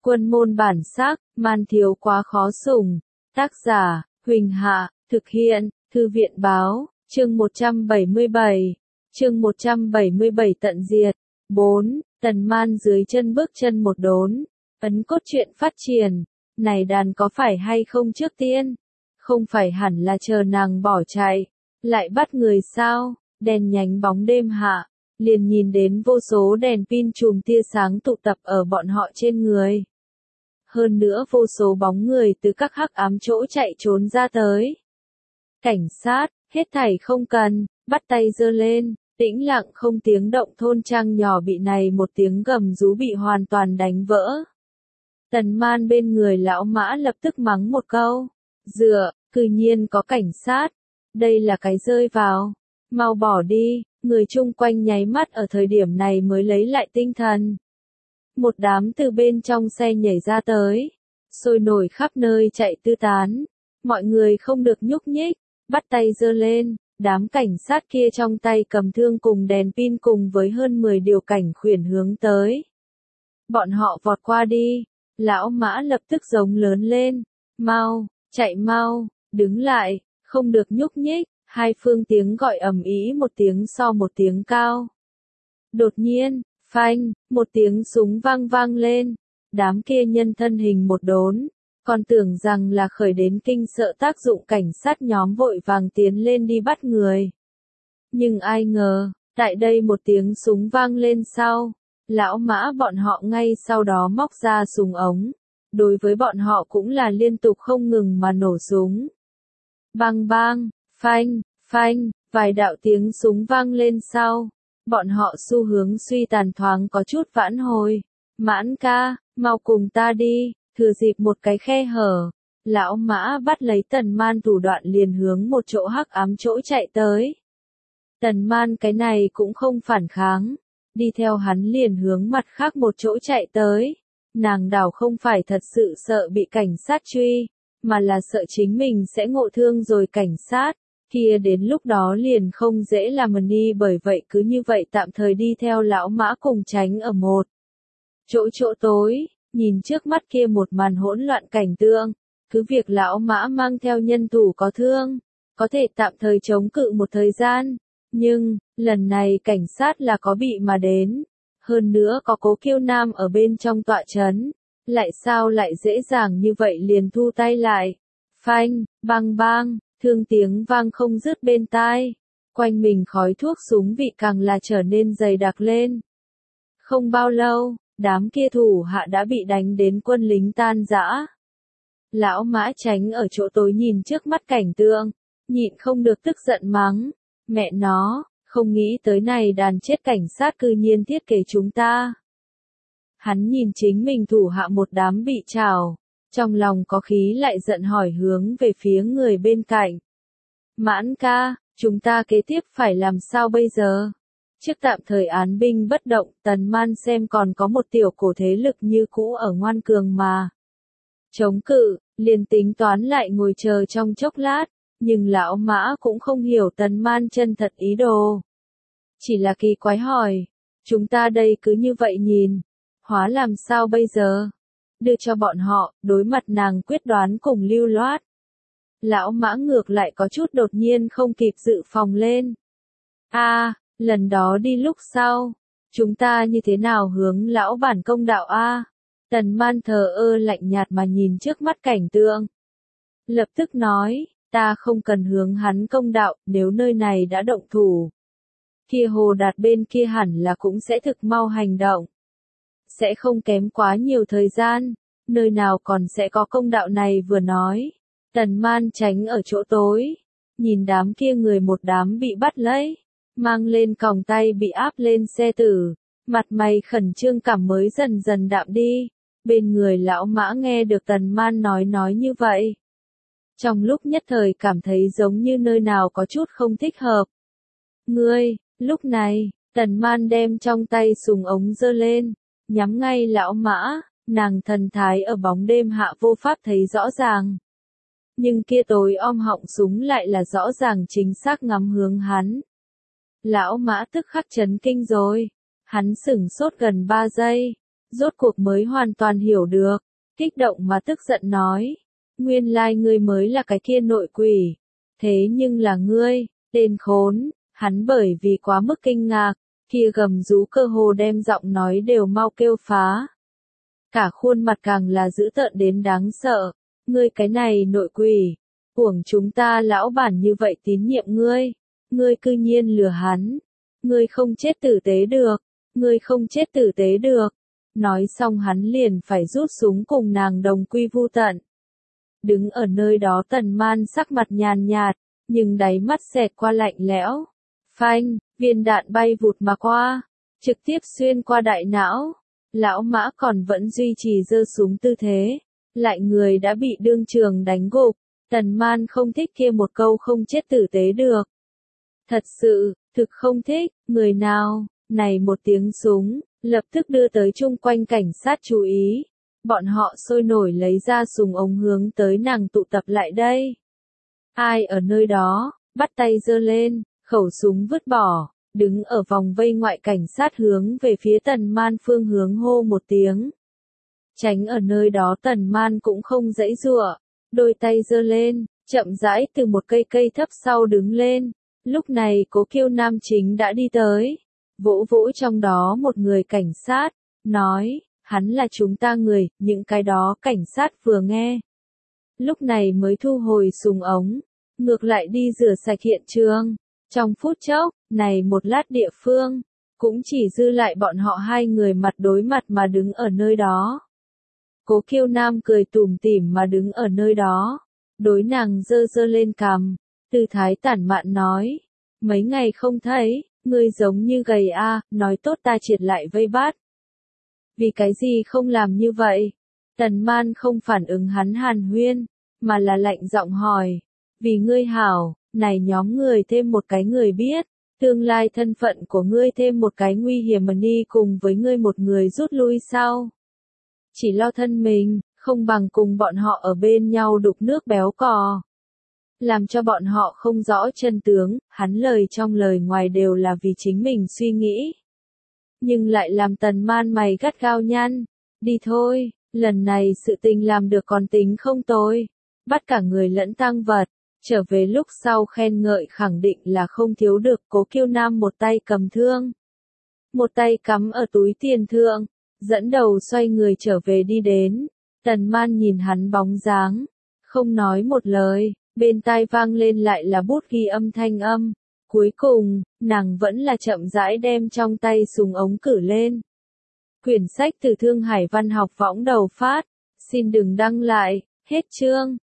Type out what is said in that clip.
Quân môn bản sắc, man thiếu quá khó sủng. Tác giả, Huỳnh Hạ, thực hiện, Thư viện báo, chương 177. Chương 177 tận diệt. 4. Tần Man dưới chân bước chân một đốn. Ấn cốt truyện phát triển. Này đàn có phải hay không trước tiên? Không phải hẳn là chờ nàng bỏ chạy. Lại bắt người sao? Đèn nhánh bóng đêm hạ. Liền nhìn đến vô số đèn pin chùm tia sáng tụ tập ở bọn họ trên người. Hơn nữa vô số bóng người từ các hắc ám chỗ chạy trốn ra tới. Cảnh sát, hết thảy không cần, bắt tay giơ lên, tĩnh lặng không tiếng động thôn trang nhỏ bị này một tiếng gầm rú bị hoàn toàn đánh vỡ. Tần Man bên người lão Mã lập tức mắng một câu, dựa, cư nhiên có cảnh sát, đây là cái rơi vào, mau bỏ đi, người chung quanh nháy mắt ở thời điểm này mới lấy lại tinh thần. Một đám từ bên trong xe nhảy ra tới, sôi nổi khắp nơi chạy tứ tán, mọi người không được nhúc nhích, bắt tay giơ lên, đám cảnh sát kia trong tay cầm thương cùng đèn pin cùng với hơn 10 điều cảnh khuyển hướng tới. Bọn họ vọt qua đi, lão Mã lập tức giống lớn lên, mau, chạy mau, đứng lại, không được nhúc nhích, hai phương tiếng gọi ầm ĩ một tiếng so một tiếng cao. Đột nhiên, phanh, một tiếng súng vang vang lên, đám kia nhân thân hình một đốn, còn tưởng rằng là khởi đến kinh sợ tác dụng cảnh sát nhóm vội vàng tiến lên đi bắt người. Nhưng ai ngờ, tại đây một tiếng súng vang lên sau, lão Mã bọn họ ngay sau đó móc ra súng ống, đối với bọn họ cũng là liên tục không ngừng mà nổ súng. Bang bang, phanh, phanh, vài đạo tiếng súng vang lên sau. Bọn họ xu hướng suy tàn thoáng có chút vãn hồi. Mãn ca, mau cùng ta đi, thừa dịp một cái khe hở. Lão Mã bắt lấy Tần Man thủ đoạn liền hướng một chỗ hắc ám chỗ chạy tới. Tần Man cái này cũng không phản kháng. Đi theo hắn liền hướng mặt khác một chỗ chạy tới. Nàng đảo không phải thật sự sợ bị cảnh sát truy, mà là sợ chính mình sẽ ngộ thương rồi cảnh sát. Kia đến lúc đó liền không dễ làm đi, bởi vậy cứ như vậy tạm thời đi theo lão Mã cùng tránh ở một chỗ tối, nhìn trước mắt kia một màn hỗn loạn cảnh tượng, cứ việc lão Mã mang theo nhân thủ có thương, có thể tạm thời chống cự một thời gian, nhưng, lần này cảnh sát là có bị mà đến, hơn nữa có Cố Kiêu Nam ở bên trong tọa trấn, lại sao lại dễ dàng như vậy liền thu tay lại, phanh, bang bang. Thương tiếng vang không dứt bên tai, quanh mình khói thuốc súng vị càng là trở nên dày đặc lên. Không bao lâu, đám kia thủ hạ đã bị đánh đến quân lính tan rã. Lão Mã tránh ở chỗ tối nhìn trước mắt cảnh tượng, nhịn không được tức giận mắng, mẹ nó, không nghĩ tới này đàn chết cảnh sát cư nhiên thiết kế chúng ta. Hắn nhìn chính mình thủ hạ một đám bị trảo. Trong lòng có khí lại giận hỏi hướng về phía người bên cạnh. Mãn ca, chúng ta kế tiếp phải làm sao bây giờ? Trước tạm thời án binh bất động, Tần Man xem còn có một tiểu cổ thế lực như cũ ở ngoan cường mà. Chống cự, liền tính toán lại ngồi chờ trong chốc lát, nhưng lão Mã cũng không hiểu Tần Man chân thật ý đồ. Chỉ là kỳ quái hỏi, chúng ta đây cứ như vậy nhìn, hóa làm sao bây giờ? Đưa cho bọn họ, đối mặt nàng quyết đoán cùng lưu loát. Lão Mã ngược lại có chút đột nhiên không kịp dự phòng lên. Lần đó đi lúc sau, chúng ta như thế nào hướng lão bản công đạo Tần Man thờ ơ lạnh nhạt mà nhìn trước mắt cảnh tượng. Lập tức nói, ta không cần hướng hắn công đạo, nếu nơi này đã động thủ. Kia Hồ Đạt bên kia hẳn là cũng sẽ thực mau hành động. Sẽ không kém quá nhiều thời gian, nơi nào còn sẽ có công đạo này vừa nói. Tần Man tránh ở chỗ tối, nhìn đám kia người một đám bị bắt lấy, mang lên còng tay bị áp lên xe tử, mặt mày khẩn trương cảm mới dần dần đạm đi. Bên người lão Mã nghe được Tần Man nói như vậy. Trong lúc nhất thời cảm thấy giống như nơi nào có chút không thích hợp. Ngươi, lúc này, Tần Man đem trong tay súng ống giơ lên, nhắm ngay lão Mã, nàng thần thái ở bóng đêm hạ vô pháp thấy rõ ràng. Nhưng kia tối om họng súng lại là rõ ràng chính xác ngắm hướng hắn. Lão Mã tức khắc chấn kinh rồi, hắn sửng sốt gần 3 giây, rốt cuộc mới hoàn toàn hiểu được, kích động mà tức giận nói, nguyên lai ngươi mới là cái kia nội quỷ, thế nhưng là ngươi, tên khốn, hắn bởi vì quá mức kinh ngạc, kia gầm rú cơ hồ đem giọng nói đều mau kêu phá. Cả khuôn mặt càng là dữ tợn đến đáng sợ, ngươi cái này nội quỷ, uổng chúng ta lão bản như vậy tín nhiệm ngươi cư nhiên lừa hắn, ngươi không chết tử tế được, ngươi không chết tử tế được. Nói xong hắn liền phải rút súng cùng nàng đồng quy vu tận. Đứng ở nơi đó Tần Man sắc mặt nhàn nhạt, nhưng đáy mắt xẹt qua lạnh lẽo. Phanh, viên đạn bay vụt mà qua, trực tiếp xuyên qua đại não. Lão Mã còn vẫn duy trì giơ súng tư thế, lại người đã bị đương trường đánh gục. Tần Man không thích kia một câu không chết tử tế được. Thật sự, thực không thích, người nào, này một tiếng súng, lập tức đưa tới chung quanh cảnh sát chú ý. Bọn họ sôi nổi lấy ra súng ống hướng tới nàng tụ tập lại đây. Ai ở nơi đó, bắt tay giơ lên, khẩu súng vứt bỏ, đứng ở vòng vây ngoại cảnh sát hướng về phía Tần Man phương hướng hô một tiếng. Tránh ở nơi đó Tần Man cũng không giãy giụa, đôi tay giơ lên, chậm rãi từ một cây thấp sau đứng lên. Lúc này Cố Kiêu Nam chính đã đi tới, vỗ vỗ trong đó một người cảnh sát, nói, hắn là chúng ta người, những cái đó cảnh sát vừa nghe. Lúc này mới thu hồi súng ống, ngược lại đi rửa sạch hiện trường. Trong phút chốc, này một lát địa phương, cũng chỉ dư lại bọn họ hai người mặt đối mặt mà đứng ở nơi đó. Cố Kiêu Nam cười tủm tỉm mà đứng ở nơi đó, đối nàng giơ giơ lên cằm, tư thái tản mạn nói, mấy ngày không thấy, ngươi giống như gầy a, nói tốt ta triệt lại vây bắt. Vì cái gì không làm như vậy? Tần Man không phản ứng hắn hàn huyên, mà là lạnh giọng hỏi, vì ngươi hảo, này nhóm người thêm một cái người biết, tương lai thân phận của ngươi thêm một cái nguy hiểm mà đi cùng với ngươi một người rút lui sau. Chỉ lo thân mình, không bằng cùng bọn họ ở bên nhau đục nước béo cò. Làm cho bọn họ không rõ chân tướng, hắn lời trong lời ngoài đều là vì chính mình suy nghĩ. Nhưng lại làm Tần Man mày gắt gao nhăn. Đi thôi, lần này sự tình làm được còn tính không tồi. Bắt cả người lẫn tang vật. Trở về lúc sau khen ngợi khẳng định là không thiếu được. Cố Kiêu Nam một tay cầm thương, một tay cắm ở túi tiền thượng, dẫn đầu xoay người trở về đi đến. Tần Man nhìn hắn bóng dáng, không nói một lời, bên tai vang lên lại là bút ghi âm thanh âm. Cuối cùng, nàng vẫn là chậm rãi đem trong tay súng ống cử lên. Quyển sách từ Thương Hải Văn học võng đầu phát, xin đừng đăng lại, hết chương.